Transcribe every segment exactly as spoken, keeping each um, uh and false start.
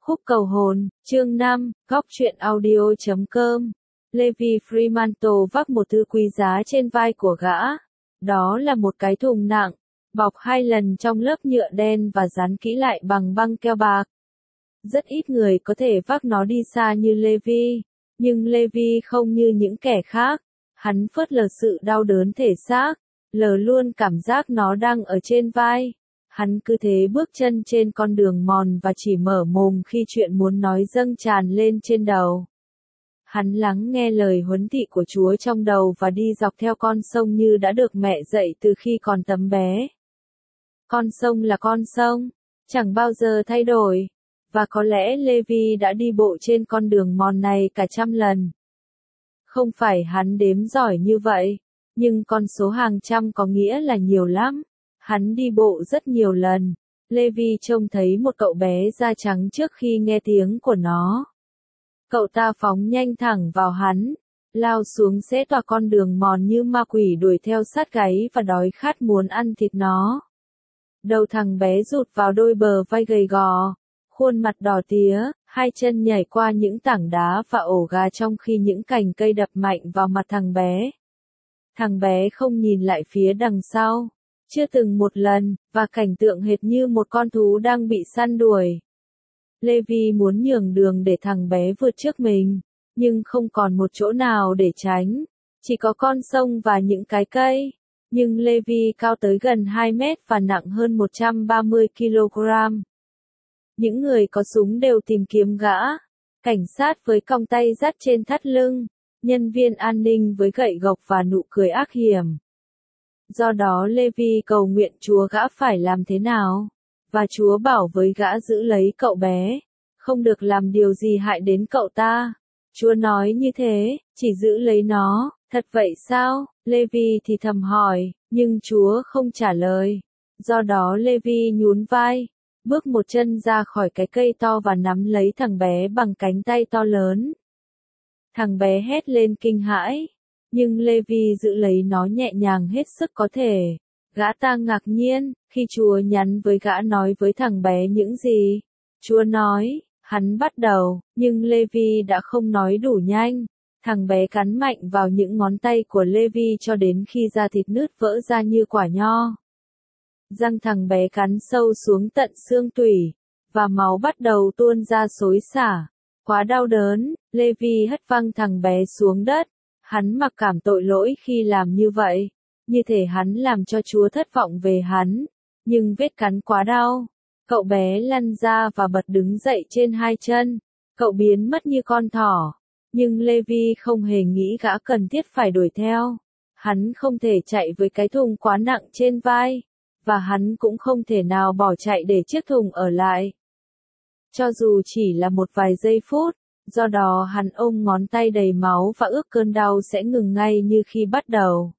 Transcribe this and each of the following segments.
Khúc cầu hồn, chương năm, góc truyện audio chấm com. Levi Fremantle vác một thứ quý giá trên vai của gã. Đó là một cái thùng nặng, bọc hai lần trong lớp nhựa đen và dán kỹ lại bằng băng keo bạc. Rất ít người có thể vác nó đi xa như Levi, nhưng Levi không như những kẻ khác. Hắn phớt lờ sự đau đớn thể xác, lờ luôn cảm giác nó đang ở trên vai. Hắn cứ thế bước chân trên con đường mòn và chỉ mở mồm khi chuyện muốn nói dâng tràn lên trên đầu. Hắn lắng nghe lời huấn thị của Chúa trong đầu và đi dọc theo con sông như đã được mẹ dạy từ khi còn tấm bé. Con sông là con sông, chẳng bao giờ thay đổi, và có lẽ Levi đã đi bộ trên con đường mòn này cả trăm lần. Không phải hắn đếm giỏi như vậy, nhưng con số hàng trăm có nghĩa là nhiều lắm. Hắn đi bộ rất nhiều lần. Levi trông thấy một cậu bé da trắng trước khi nghe tiếng của nó. Cậu ta phóng nhanh thẳng vào hắn, lao xuống xé toạc con đường mòn như ma quỷ đuổi theo sát gáy và đói khát muốn ăn thịt nó. Đầu thằng bé rụt vào đôi bờ vai gầy gò, khuôn mặt đỏ tía, hai chân nhảy qua những tảng đá và ổ gà trong khi những cành cây đập mạnh vào mặt thằng bé. Thằng bé không nhìn lại phía đằng sau. Chưa từng một lần, và cảnh tượng hệt như một con thú đang bị săn đuổi. Levi muốn nhường đường để thằng bé vượt trước mình, nhưng không còn một chỗ nào để tránh, chỉ có con sông và những cái cây. Nhưng Levi cao tới gần hai mét và nặng hơn một trăm ba mươi ki lô gam. Những người có súng đều tìm kiếm gã, cảnh sát với còng tay dắt trên thắt lưng, nhân viên an ninh với gậy gộc và nụ cười ác hiểm. Do đó Levi cầu nguyện Chúa gã phải làm thế nào, và Chúa bảo với gã giữ lấy cậu bé, không được làm điều gì hại đến cậu ta. Chúa nói như thế, chỉ giữ lấy nó, thật vậy sao? Levi thì thầm hỏi, nhưng Chúa không trả lời. Do đó Levi nhún vai, bước một chân ra khỏi cái cây to và nắm lấy thằng bé bằng cánh tay to lớn. Thằng bé hét lên kinh hãi. Nhưng Levi giữ lấy nó nhẹ nhàng hết sức có thể. Gã ta ngạc nhiên, khi Chúa nhắn với gã nói với thằng bé những gì. Chúa nói, hắn bắt đầu, nhưng Levi đã không nói đủ nhanh. Thằng bé cắn mạnh vào những ngón tay của Levi cho đến khi da thịt nứt vỡ ra như quả nho. Răng thằng bé cắn sâu xuống tận xương tủy, và máu bắt đầu tuôn ra xối xả. Quá đau đớn, Levi hất văng thằng bé xuống đất. Hắn mặc cảm tội lỗi khi làm như vậy, như thể hắn làm cho Chúa thất vọng về hắn, nhưng vết cắn quá đau. Cậu bé lăn ra và bật đứng dậy trên hai chân, cậu biến mất như con thỏ, nhưng Levi không hề nghĩ gã cần thiết phải đuổi theo. Hắn không thể chạy với cái thùng quá nặng trên vai, và hắn cũng không thể nào bỏ chạy để chiếc thùng ở lại. Cho dù chỉ là một vài giây phút. Do đó hắn ôm ngón tay đầy máu và ước cơn đau sẽ ngừng ngay như khi bắt đầu.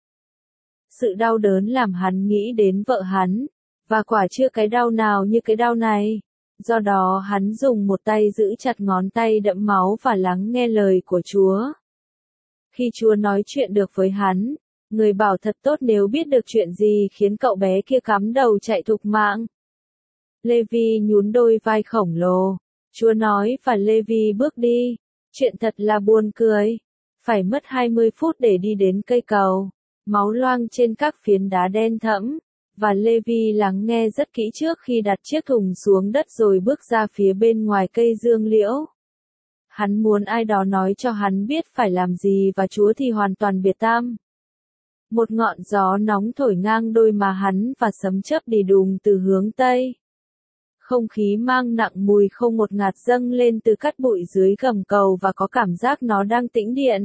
Sự đau đớn làm hắn nghĩ đến vợ hắn, và quả chưa cái đau nào như cái đau này. Do đó hắn dùng một tay giữ chặt ngón tay đẫm máu và lắng nghe lời của Chúa. Khi Chúa nói chuyện được với hắn, người bảo thật tốt nếu biết được chuyện gì khiến cậu bé kia cắm đầu chạy thục mạng. Levi nhún đôi vai khổng lồ. Chúa nói và Levi bước đi. Chuyện thật là buồn cười. Phải mất hai mươi phút để đi đến cây cầu. Máu loang trên các phiến đá đen thẫm. Và Levi lắng nghe rất kỹ trước khi đặt chiếc thùng xuống đất rồi bước ra phía bên ngoài cây dương liễu. Hắn muốn ai đó nói cho hắn biết phải làm gì và Chúa thì hoàn toàn biệt tam. Một ngọn gió nóng thổi ngang đôi má hắn và sấm chớp đi đùng từ hướng Tây. Không khí mang nặng mùi không ngột ngạt dâng lên từ cát bụi dưới gầm cầu và có cảm giác nó đang tĩnh điện.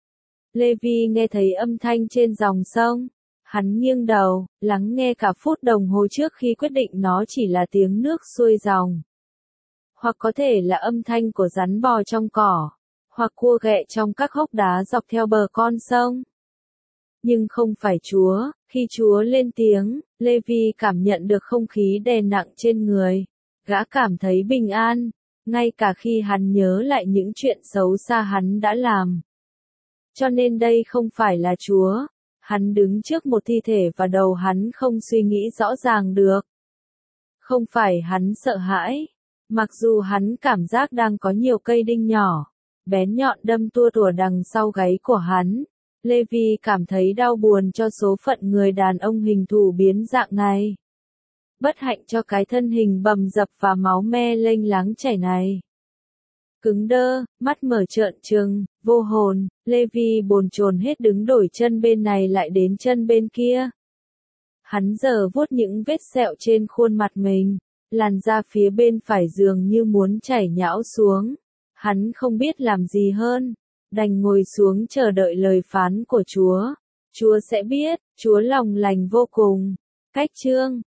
Levi nghe thấy âm thanh trên dòng sông. Hắn nghiêng đầu, lắng nghe cả phút đồng hồ trước khi quyết định nó chỉ là tiếng nước xuôi dòng. Hoặc có thể là âm thanh của rắn bò trong cỏ, hoặc cua ghẹ trong các hốc đá dọc theo bờ con sông. Nhưng không phải Chúa. Khi Chúa lên tiếng, Levi cảm nhận được không khí đè nặng trên người. Gã cảm thấy bình an, ngay cả khi hắn nhớ lại những chuyện xấu xa hắn đã làm. Cho nên đây không phải là Chúa. Hắn đứng trước một thi thể và đầu hắn không suy nghĩ rõ ràng được. Không phải hắn sợ hãi, Mặc dù hắn cảm giác đang có nhiều cây đinh nhỏ, bén nhọn đâm tua tủa đằng sau gáy của hắn, Levi cảm thấy đau buồn cho số phận người đàn ông hình thù biến dạng này. Bất hạnh cho cái thân hình bầm dập và máu me lênh láng chảy này. Cứng đơ, mắt mở trợn trừng, vô hồn, Levi bồn chồn hết đứng đổi chân bên này lại đến chân bên kia. Hắn giờ vuốt những vết sẹo trên khuôn mặt mình, làn da phía bên phải dường như muốn chảy nhão xuống. Hắn không biết làm gì hơn, đành ngồi xuống chờ đợi lời phán của Chúa. Chúa sẽ biết, Chúa lòng lành vô cùng. Cách chương